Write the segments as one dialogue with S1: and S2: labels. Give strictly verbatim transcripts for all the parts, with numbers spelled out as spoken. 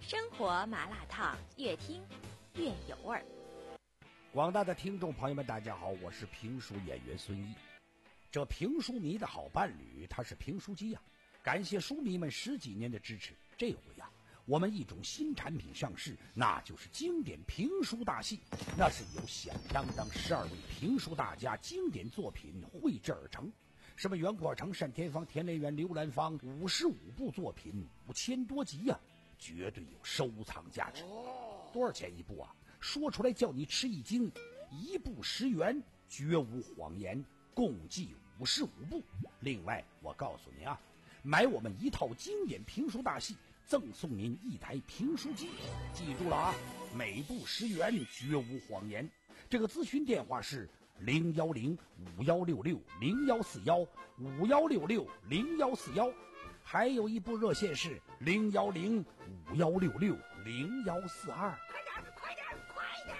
S1: 生活麻辣烫，越听越有味儿。
S2: 广大的听众朋友们，大家好，我是评书演员孙一。这评书迷的好伴侣，他是评书机呀、啊。感谢书迷们十几年的支持，这回呀、啊，我们一种新产品上市，那就是经典评书大戏。那是由响当当十二位评书大家经典作品绘制而成。什么袁阔成、单田芳、田连元、刘兰芳，五十五部作品，五千多集呀、啊，绝对有收藏价值。多少钱一部啊？说出来叫你吃一惊，一部十元，绝无谎言，共计五十五部。另外，我告诉你啊，买我们一套经典评书大戏，赠送您一台评书机。记住了啊，每部十元，绝无谎言。这个咨询电话是零幺零五幺六六零幺四幺五幺六六零幺四幺，还有一部热线是零幺零五幺六六零幺四二。
S3: 快点，快点，快点！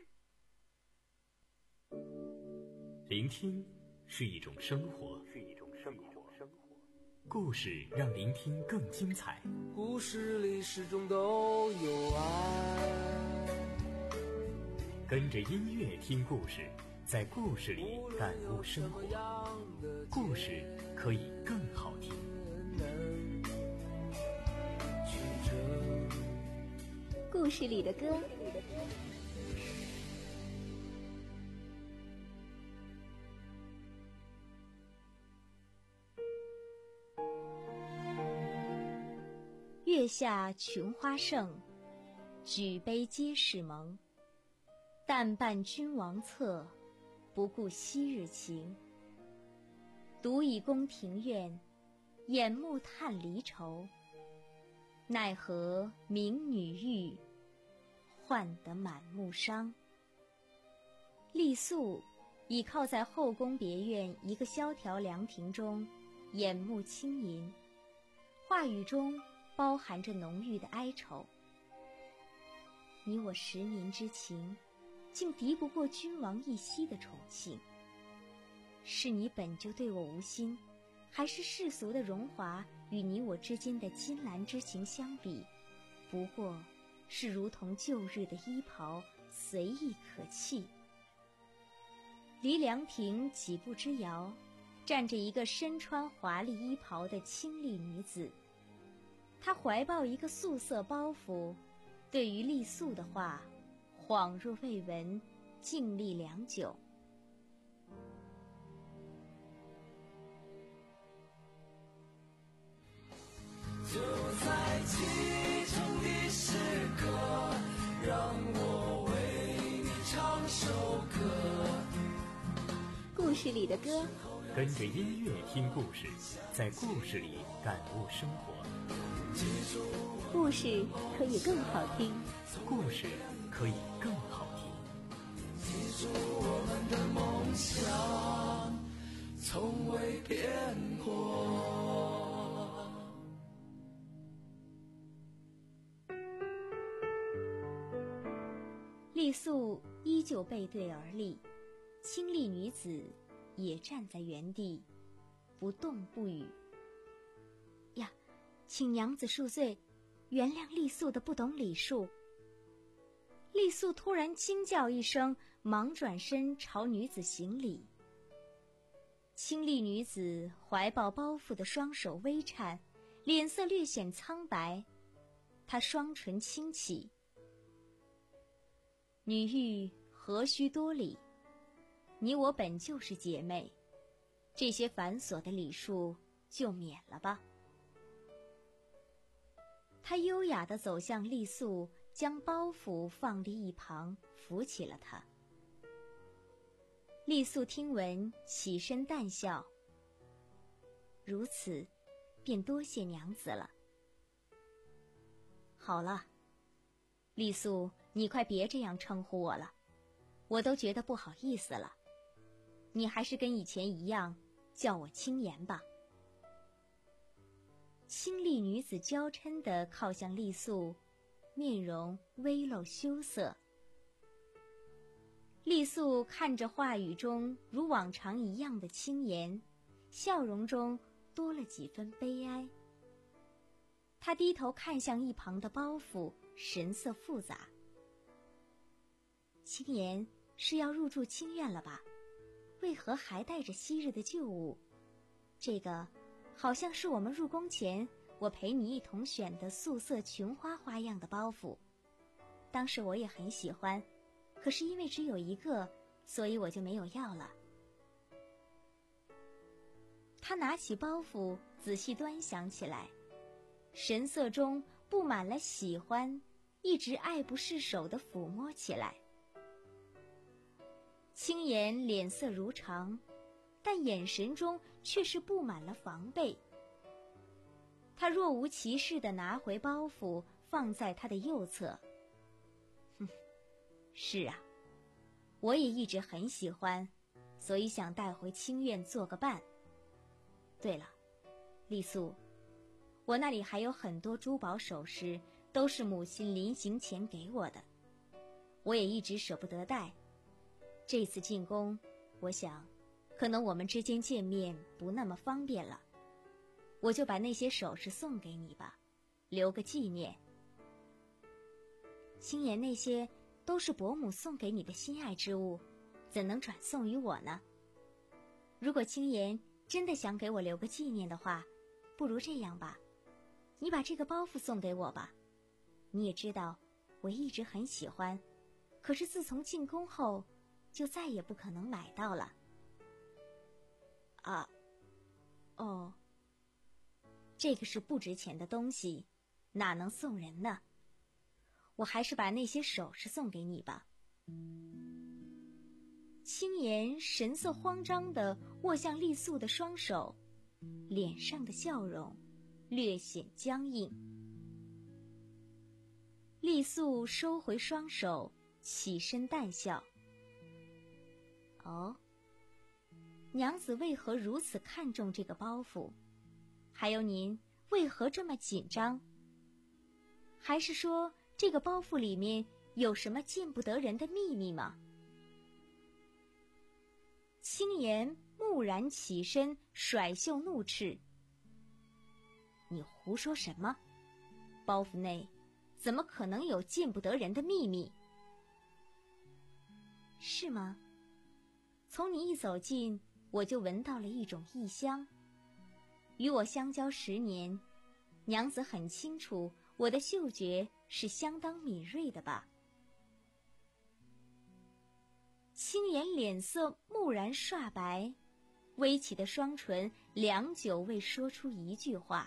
S4: 聆听是一种生活，
S5: 是一种生活。
S4: 故事让聆听更精彩。
S6: 故事里始终都有爱。
S4: 跟着音乐听故事，在故事里感悟生活。故事可以更好听。
S1: 故事里的歌。月下琼花盛，举杯皆是盟。但伴君王侧，不顾昔日情。独倚宫庭院，眼目叹离愁。奈何民女玉，换得满目伤。丽素倚靠在后宫别院一个萧条凉亭中，眼目轻吟，话语中包含着浓郁的哀愁。你我十年之情，竟敌不过君王一夕的宠幸。是你本就对我无心，还是世俗的荣华与你我之间的金兰之情相比，不过是如同旧日的衣袍，随意可弃。离凉亭几步之遥，站着一个身穿华丽衣袍的清丽女子。她怀抱一个素色包袱，对于丽素的话恍若未闻，静立良久。
S6: 就在其中的时刻，让我为你唱首歌。
S1: 故事里的歌，
S4: 跟着音乐听故事，在故事里感悟生活。
S1: 故事可以更好听，
S4: 故事可以更好听。
S6: 记住我们的梦想，从未变过。
S1: 丽素依旧背对而立，清丽女子也站在原地，不动不语。呀，请娘子恕罪，原谅丽素的不懂礼数。丽素突然惊叫一声，忙转身朝女子行礼。清丽女子怀抱包袱的双手微颤，脸色略显苍白，她双唇轻启。女玉何须多礼，你我本就是姐妹，这些繁琐的礼数就免了吧。她优雅地走向丽素，将包袱放立一旁，扶起了她。丽素听闻，起身淡笑，如此便多谢娘子了。好了，丽素，你快别这样称呼我了，我都觉得不好意思了。你还是跟以前一样，叫我青言吧。清丽女子娇嗔地靠向丽素，面容微露羞涩。丽素看着话语中如往常一样的轻言，笑容中多了几分悲哀。 他低头看向一旁的包袱，神色复杂。青岩是要入住清院了吧？为何还带着昔日的旧物？这个好像是我们入宫前我陪你一同选的素色琼花花样的包袱，当时我也很喜欢，可是因为只有一个，所以我就没有要了。他拿起包袱仔细端详起来，神色中布满了喜欢，一直爱不释手地抚摸起来。青岩脸色如常，但眼神中却是布满了防备。他若无其事地拿回包袱，放在他的右侧。哼，是啊，我也一直很喜欢，所以想带回清院做个伴。对了，丽素，我那里还有很多珠宝首饰，都是母亲临行前给我的，我也一直舍不得带。这次进宫，我想可能我们之间见面不那么方便了，我就把那些首饰送给你吧，留个纪念。青岩，那些都是伯母送给你的心爱之物，怎能转送于我呢？如果青岩真的想给我留个纪念的话，不如这样吧，你把这个包袱送给我吧。你也知道我一直很喜欢，可是自从进宫后就再也不可能买到了。啊，哦，这个是不值钱的东西，哪能送人呢？我还是把那些首饰送给你吧。青岩神色慌张地握向丽素的双手，脸上的笑容略显僵硬。丽素收回双手，起身淡笑。哦，娘子为何如此看重这个包袱？还有您为何这么紧张？还是说这个包袱里面有什么见不得人的秘密吗？青岩蓦然起身，甩袖怒斥：你胡说什么？包袱内怎么可能有见不得人的秘密？是吗？从你一走近，我就闻到了一种异香。与我相交十年，娘子很清楚我的嗅觉是相当敏锐的吧？青岩脸色蓦然刷白，微起的双唇良久未说出一句话。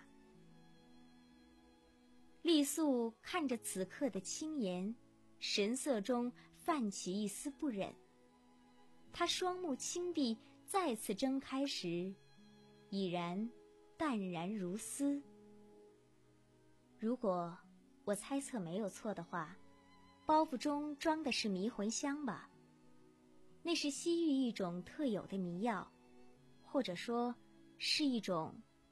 S1: 丽素看着此刻的青岩，神色中泛起一丝不忍。她双目轻闭，再次睁开时，已然淡然如丝。如果我猜测没有错的话，包袱中装的是迷魂香吧？那是西域一种特有的迷药，或者说是一种……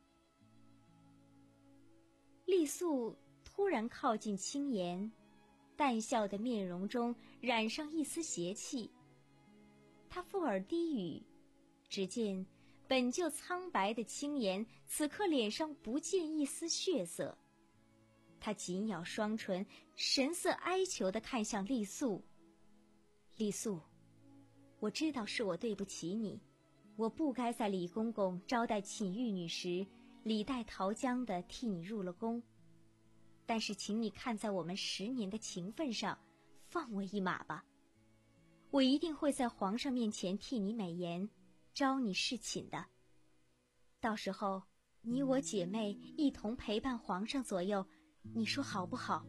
S1: 丽素突然靠近青岩，淡笑的面容中染上一丝邪气。她附耳低语，只见本就苍白的青岩此刻脸上不见一丝血色。他紧咬双唇，神色哀求地看向丽素。丽素，我知道是我对不起你，我不该在李公公招待寝玉女时李代桃僵地替你入了宫，但是请你看在我们十年的情分上，放我一马吧。我一定会在皇上面前替你美言，招你侍寝的。到时候你我姐妹一同陪伴皇上左右，你说好不好？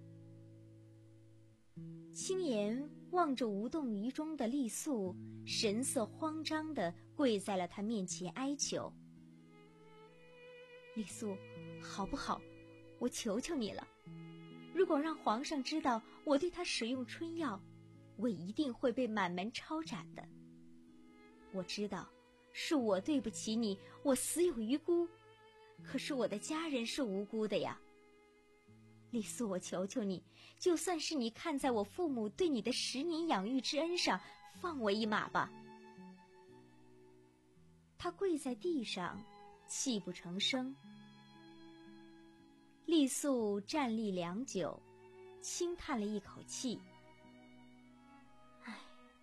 S1: 青岩望着无动于衷的丽素，神色慌张地跪在了她面前哀求。丽素，好不好？我求求你了，如果让皇上知道我对他使用春药，我一定会被满门抄斩的。我知道是我对不起你，我死有余辜，可是我的家人是无辜的呀。丽素，我求求你，就算是你看在我父母对你的十年养育之恩上，放我一马吧。他跪在地上，泣不成声。 丽素站立良久，轻叹了一口气。唉，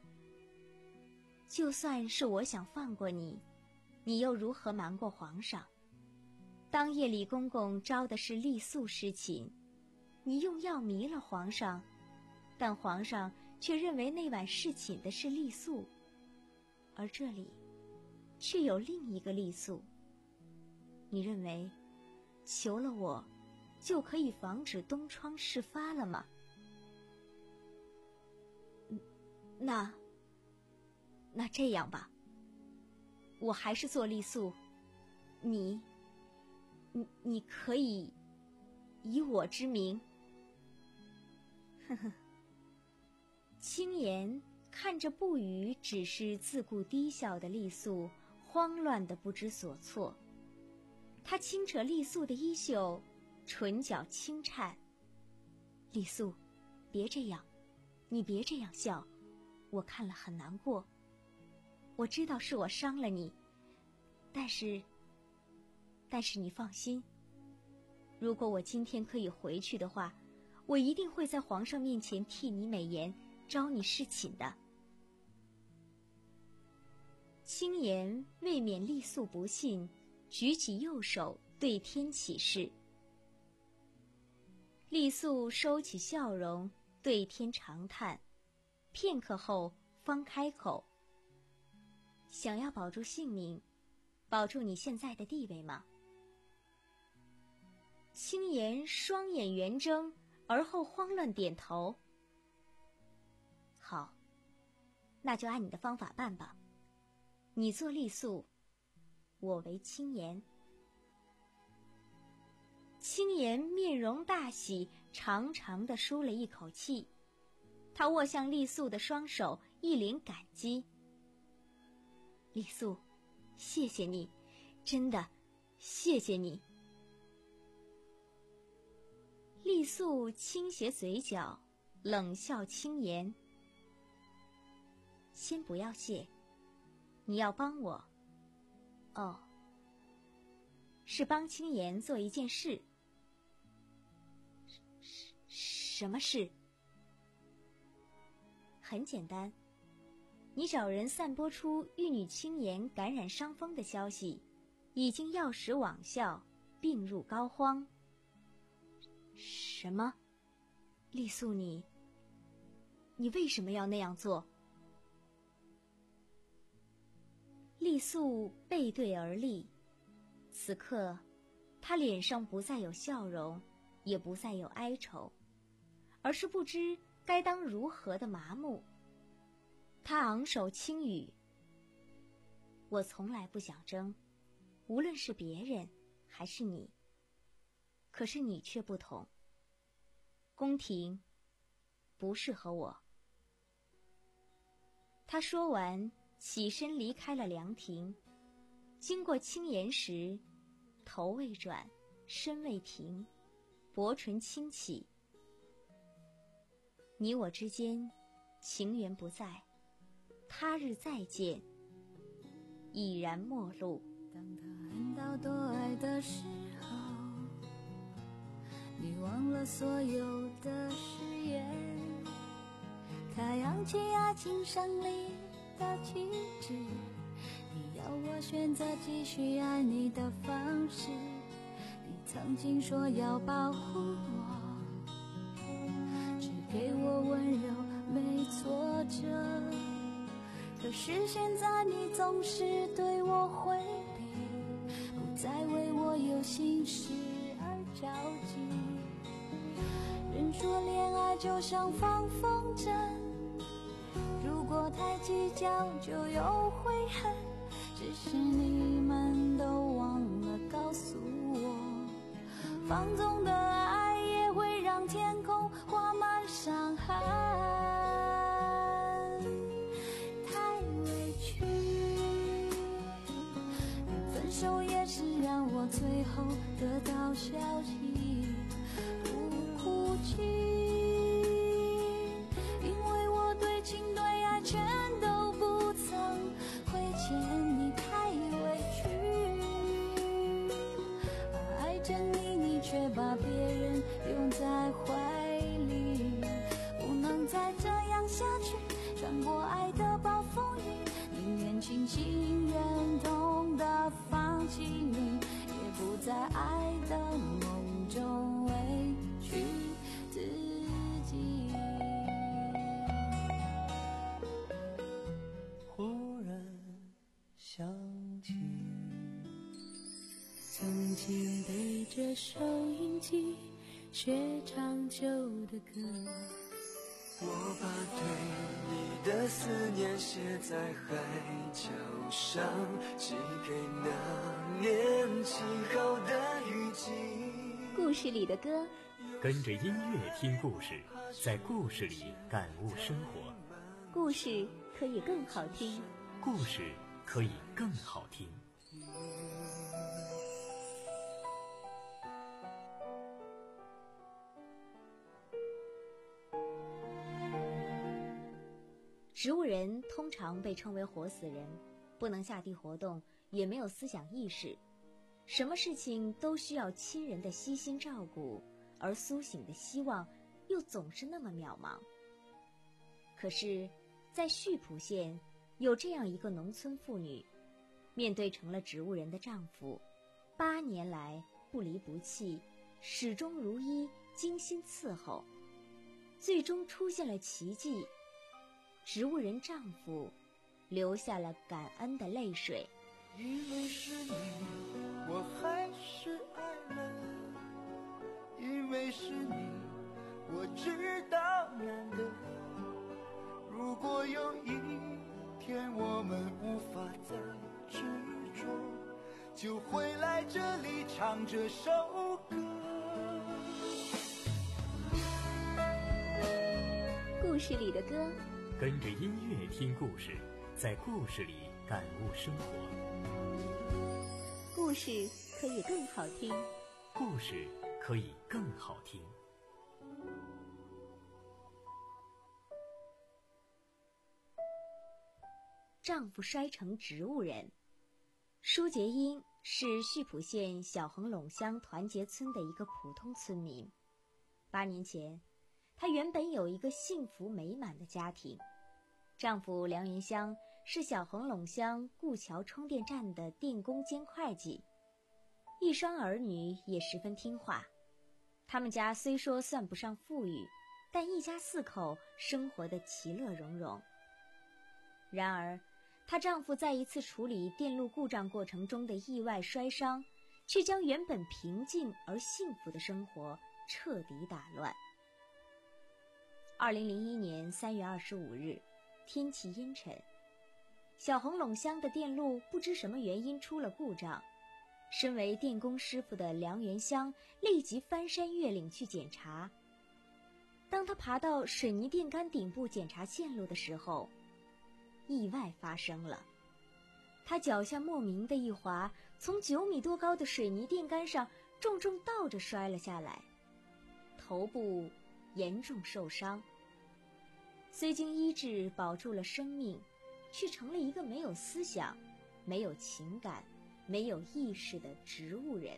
S1: 就算是我想放过你，你又如何瞒过皇上？当夜里公公招的是丽素侍寝，你用药迷了皇上，但皇上却认为那晚侍寝的是丽素，而这里却有另一个丽素。你认为求了我就可以防止东窗事发了吗？那那这样吧，我还是做丽素，你你你可以以我之名。呵呵。青颜看着不语只是自顾低笑的丽素，慌乱的不知所措。他轻扯丽素的衣袖，唇角轻颤。丽素，别这样，你别这样笑，我看了很难过。我知道是我伤了你，但是但是你放心，如果我今天可以回去的话，我一定会在皇上面前替你美言，招你侍寝的。青颜未免丽素不信，举起右手对天起誓。丽素收起笑容，对天长叹，片刻后方开口：想要保住性命，保住你现在的地位吗？青颜双眼圆睁，而后慌乱点头。好，那就按你的方法办吧。你做丽素，我为青颜。青颜面容大喜，长长的舒了一口气。他握向丽素的双手，一脸感激。丽素，谢谢你，真的，谢谢你。丽素轻斜嘴角，冷笑青颜：先不要谢，你要帮我。哦，是帮青颜做一件事。什么事？很简单，你找人散播出玉女青颜感染伤风的消息，已经药石罔效，病入膏肓。什么？丽素，你你为什么要那样做？丽素背对而立，此刻她脸上不再有笑容，也不再有哀愁，而是不知该当如何的麻木。她昂首轻语：我从来不想争，无论是别人还是你，可是你却不同。宫廷不适合我。他说完，起身离开了凉亭。经过青颜时，头未转，身未停，薄唇轻启：你我之间情缘不在，他日再见，已然陌路。
S6: 当他恨到多爱的时候，你忘了所有的誓言，他扬起爱情胜利的旗帜，你要我选择继续爱你的方式。你曾经说要保护我，只给我温柔没挫折，可是现在你总是对我回避，不再为我有心事而着急。人说恋爱就像放风筝，如果太计较就有悔恨，只是你们都忘了告诉我，放纵的爱也会让天空画满伤痕。太委屈，分手也是让我最后得到消息，不哭泣，因为我对情对爱全都不曾亏欠你。太委屈，爱着你，你却把别离，不能再这样下去，穿过爱的暴风雨，宁愿清醒，忍痛的放弃你，也不在爱的梦中委屈自己。
S5: 忽然想起
S6: 曾经对着收音机学唱旧的歌，
S5: 我把对你的思念写在海角上，寄给那年晴好的雨季。
S1: 故事里的歌，
S4: 跟着音乐听故事，在故事里感悟生活。
S1: 故事可以更好听，
S4: 故事可以更好听。
S1: 植物人通常被称为活死人，不能下地活动，也没有思想意识，什么事情都需要亲人的悉心照顾，而苏醒的希望又总是那么渺茫。可是在溆浦县有这样一个农村妇女，面对成了植物人的丈夫，八年来不离不弃，始终如一，精心伺候，最终出现了奇迹，植物人丈夫流下了感恩的泪水。
S5: 因为是你，我还是爱了，因为是你，我知道难得。如果有一天我们无法再执着，就回来这里唱这首歌。
S1: 故事里的歌，
S4: 跟着音乐听故事，在故事里感悟生活。
S1: 故事可以更好听，
S4: 故事可以更好听。
S1: 丈夫摔成植物人。舒杰英是溆浦县小横垄乡团结村的一个普通村民。八年前，她原本有一个幸福美满的家庭，丈夫梁元香是小横垄乡顾桥充电站的电工兼会计，一双儿女也十分听话。他们家虽说算不上富裕，但一家四口生活得其乐融融。然而她丈夫在一次处理电路故障过程中的意外摔伤，却将原本平静而幸福的生活彻底打乱。二零零一年三月二十五日，天气阴沉，小横垄乡的电路不知什么原因出了故障。身为电工师傅的梁元香立即翻山越岭去检查。当他爬到水泥电杆顶部检查线路的时候，意外发生了。他脚下莫名的一滑，从九米多高的水泥电杆上重重倒着摔了下来，头部严重受伤。虽经医治保住了生命，却成了一个没有思想、没有情感、没有意识的植物人。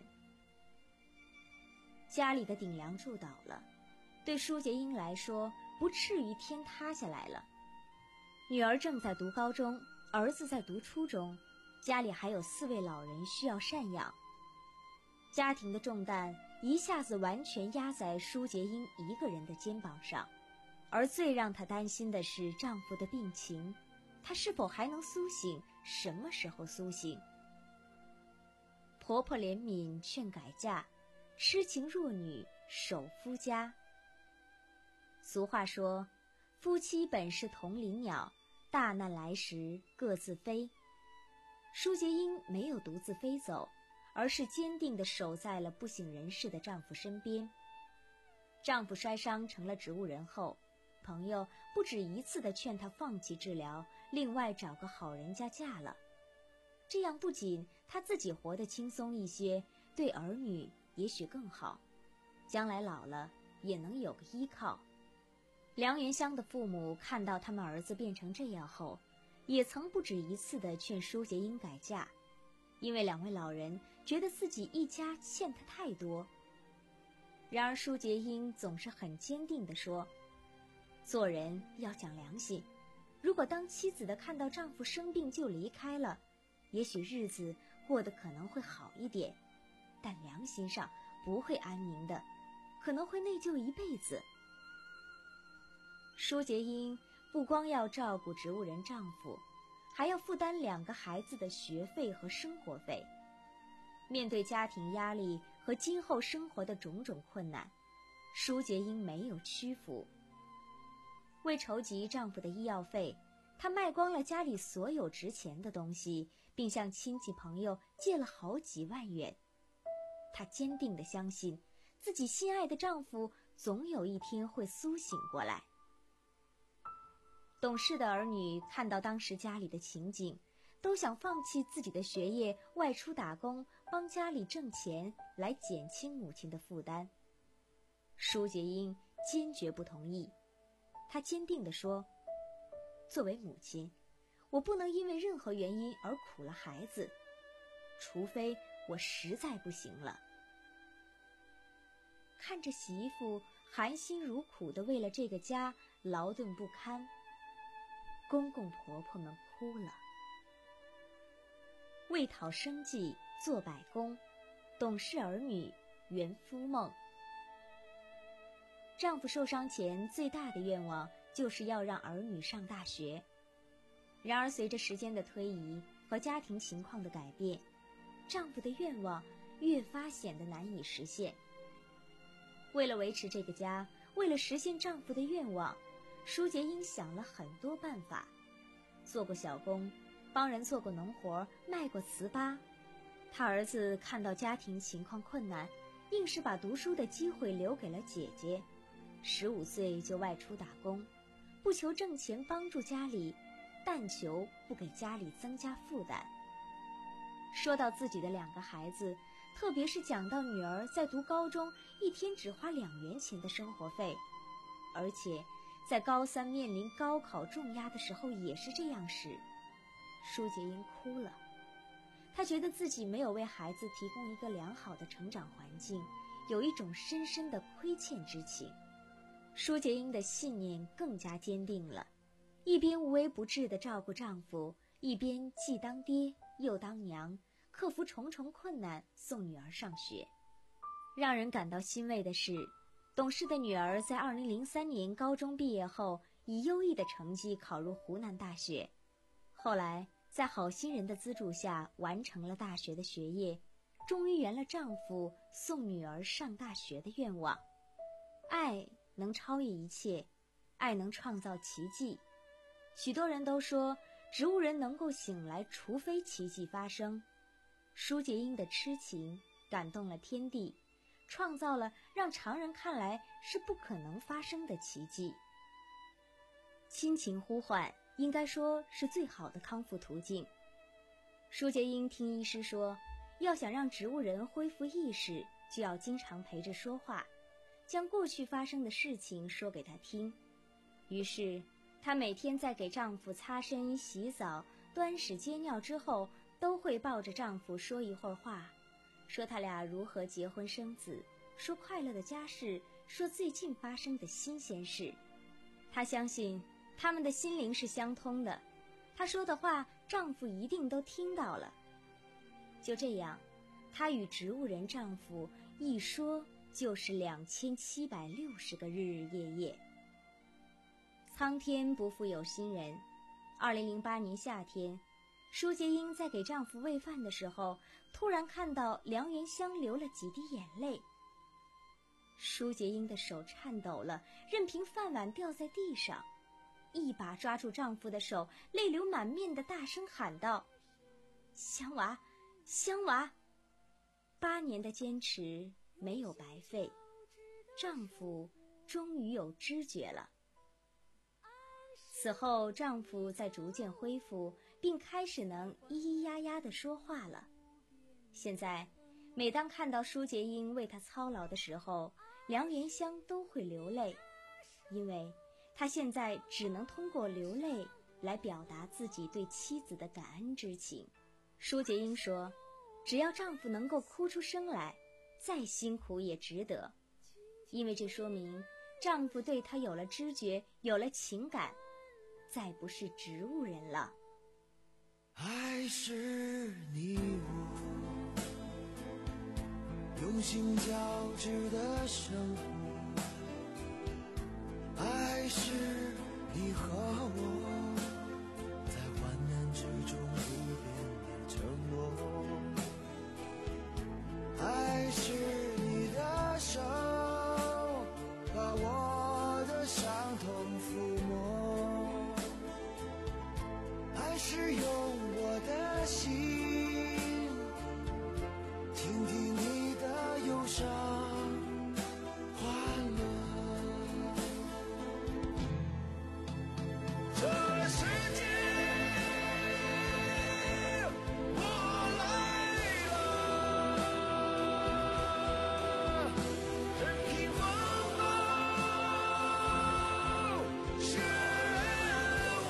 S1: 家里的顶梁柱倒了，对舒杰英来说不至于天塌下来了。女儿正在读高中，儿子在读初中，家里还有四位老人需要赡养。家庭的重担一下子完全压在舒杰英一个人的肩膀上，而最让她担心的是丈夫的病情，他是否还能苏醒，什么时候苏醒。婆婆怜悯劝改嫁，痴情弱女守夫家。俗话说，夫妻本是同林鸟，大难来时各自飞。舒杰英没有独自飞走，而是坚定地守在了不省人事的丈夫身边。丈夫摔伤成了植物人后，朋友不止一次地劝她放弃治疗，另外找个好人家嫁了。这样不仅她自己活得轻松一些，对儿女也许更好，将来老了也能有个依靠。梁元香的父母看到他们儿子变成这样后，也曾不止一次地劝舒杰英改嫁，因为两位老人觉得自己一家欠他太多。 然而舒洁英总是很坚定地说，做人要讲良心，如果当妻子的看到丈夫生病就离开了，也许日子过得可能会好一点，但良心上不会安宁的，可能会内疚一辈子。舒洁英不光要照顾植物人丈夫，还要负担两个孩子的学费和生活费。面对家庭压力和今后生活的种种困难，舒洁英没有屈服。为筹集丈夫的医药费，她卖光了家里所有值钱的东西，并向亲戚朋友借了好几万元。她坚定地相信，自己心爱的丈夫总有一天会苏醒过来。懂事的儿女看到当时家里的情景，都想放弃自己的学业，外出打工，帮家里挣钱，来减轻母亲的负担。舒洁英坚决不同意，她坚定地说，作为母亲，我不能因为任何原因而苦了孩子，除非我实在不行了。看着媳妇含辛茹苦地为了这个家劳顿不堪，公公婆婆们哭了。为讨生计做百工，懂事儿女圆夫梦。丈夫受伤前最大的愿望就是要让儿女上大学，然而随着时间的推移和家庭情况的改变，丈夫的愿望越发显得难以实现。为了维持这个家，为了实现丈夫的愿望，舒洁英想了很多办法，做过小工，帮人做过农活，卖过糍粑。她儿子看到家庭情况困难，硬是把读书的机会留给了姐姐，十五岁就外出打工，不求挣钱帮助家里，但求不给家里增加负担。说到自己的两个孩子，特别是讲到女儿在读高中一天只花两元钱的生活费，而且在高三面临高考重压的时候也是这样时，舒洁英哭了。她觉得自己没有为孩子提供一个良好的成长环境，有一种深深的亏欠之情。舒洁英的信念更加坚定了，一边无微不至地照顾丈夫，一边既当爹又当娘，克服重重困难送女儿上学。让人感到欣慰的是，懂事的女儿在二零零三年高中毕业后，以优异的成绩考入湖南大学，后来在好心人的资助下完成了大学的学业，终于圆了丈夫送女儿上大学的愿望。爱能超越一切，爱能创造奇迹。许多人都说植物人能够醒来，除非奇迹发生。舒洁英的痴情感动了天地，创造了让常人看来是不可能发生的奇迹。亲情呼唤应该说是最好的康复途径。舒洁英听医师说，要想让植物人恢复意识，就要经常陪着说话，将过去发生的事情说给他听。于是她每天在给丈夫擦身衣、洗澡、端屎接尿之后，都会抱着丈夫说一会儿话，说他俩如何结婚生子，说快乐的家事，说最近发生的新鲜事。她相信他们的心灵是相通的，她说的话丈夫一定都听到了。就这样，她与植物人丈夫一说就是两千七百六十个日日夜夜。苍天不负有心人，二零零八年夏天，舒洁英在给丈夫喂饭的时候，突然看到梁元香流了几滴眼泪。舒洁英的手颤抖了，任凭饭碗掉在地上，一把抓住丈夫的手，泪流满面地大声喊道：香娃，香娃！八年的坚持没有白费，丈夫终于有知觉了。此后丈夫在逐渐恢复，并开始能咿咿呀呀地说话了。现在每当看到舒洁英为他操劳的时候，梁元香都会流泪，因为他现在只能通过流泪来表达自己对妻子的感恩之情。舒洁英说，只要丈夫能够哭出声来，再辛苦也值得。 因为这说明丈夫对她有了知觉，有了情感，再不是植物人了。
S5: 爱是你我用心交织的生活，爱是你和我在患难之中不变的承诺，爱是你的手把我的伤痛抚摸，爱是用我的心听听你的忧伤欢乐，这世界我来了，任凭风暴漩涡。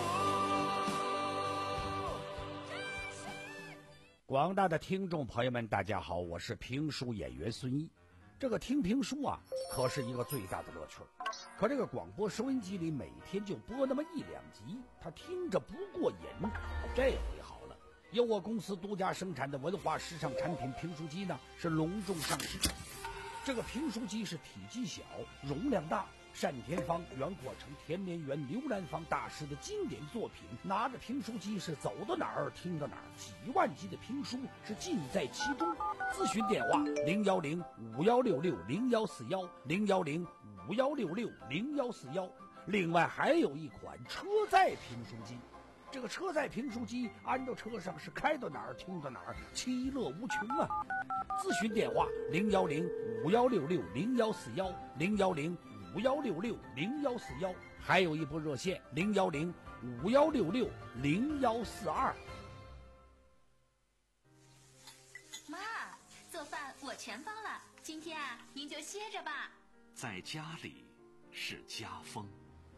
S2: 广大的听众朋友们，大家好，我是评书演员孙一。这个听评书啊，可是一个最大的乐趣。可这个广播收音机里每天就播那么一两集，他听着不过瘾。这回好了，由我公司独家生产的文化时尚产品评书机呢，是隆重上市。这个评书机是体积小，容量大，单田芳、袁阔成、田连元、刘兰芳大师的经典作品，拿着评书机是走到哪儿听到哪儿，几万集的评书是尽在其中。咨询电话零幺零五幺六六零幺四幺零幺零五幺六六零幺四幺。另外还有一款车载评书机，这个车载评书机安到车上是开到哪儿听到哪儿，其乐无穷啊！咨询电话零幺零五幺六六零幺四幺零幺零五幺六六零幺四幺，还有一部热线零幺零五幺六六零幺四二。
S7: 妈，做饭我全包了，今天啊，您就歇着吧。
S8: 在家里是家风。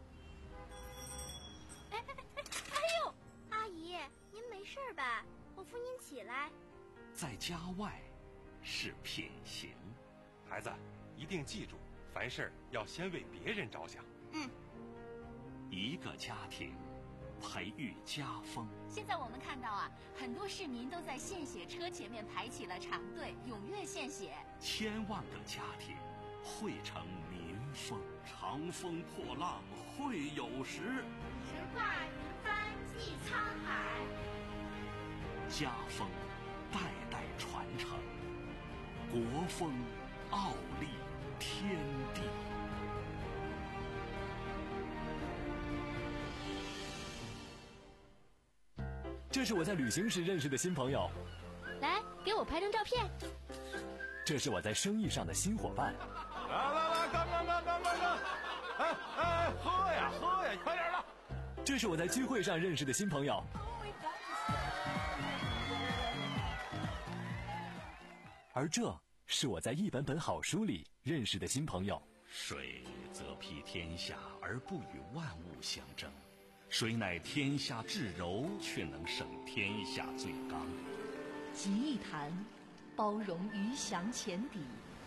S3: 哎哎哎哎呦，阿姨，您没事吧？我扶您起来。
S8: 在家外是品行。
S9: 孩子，一定记住，凡事要先为别人着想。
S7: 嗯。
S8: 一个家庭培育家风。
S7: 现在我们看到啊，很多市民都在献血车前面排起了长队，踊跃献血。
S8: 千万个家庭汇成民风。长风破浪会有时，
S3: 直挂云帆济沧海。
S8: 家风代代传承，国风傲立天地。
S4: 这是我在旅行时认识的新朋友，
S6: 来给我拍张照片。
S4: 这是我在生意上的新伙伴。
S9: 来来来，干干干干干干！哎哎，喝呀喝呀，快点的！
S4: 这是我在聚会上认识的新朋友。而这是我在一本本好书里认识的新朋友。
S8: 水则披天下而不与万物相争，水乃天下至柔，却能胜天下最刚。
S10: 集一坛，包容鱼翔浅底；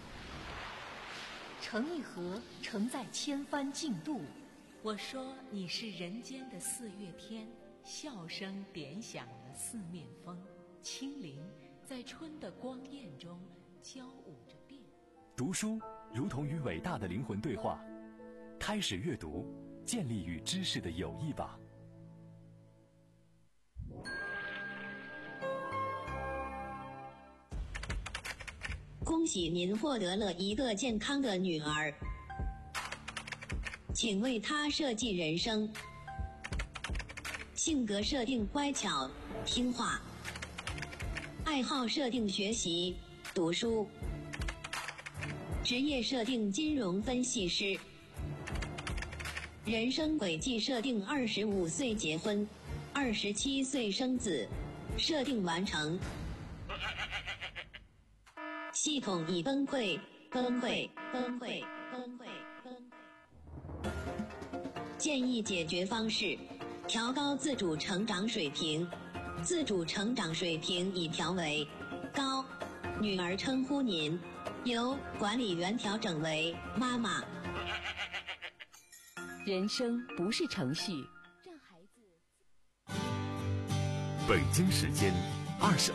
S10: 盛一盒，承载千帆竞渡。我说你是人间的四月天，笑声点响了四面风，清灵在春的光艳中交舞着变。
S4: 读书如同与伟大的灵魂对话，开始阅读，建立与知识的友谊吧。
S11: 恭喜您获得了一个健康的女儿，请为她设计人生。性格设定乖巧听话，爱好设定学习读书，职业设定金融分析师，人生轨迹设定二十五岁结婚，二十七岁生子，设定完成。系统已崩溃，崩溃，崩溃，崩溃，崩溃。建议解决方式：调高自主成长水平，自主成长水平已调为高。女儿称呼您由管理员调整为妈妈。
S10: 人生不是程序。
S4: 北京时间二十